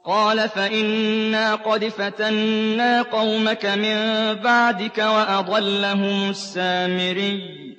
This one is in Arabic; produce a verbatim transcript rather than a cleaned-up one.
قَالَ فَإِنَّا قَدْ فَتَنَّا قَوْمَكَ مِن بَعْدِكَ وَأَضَلَّهُمُ السَّامِرِيُّ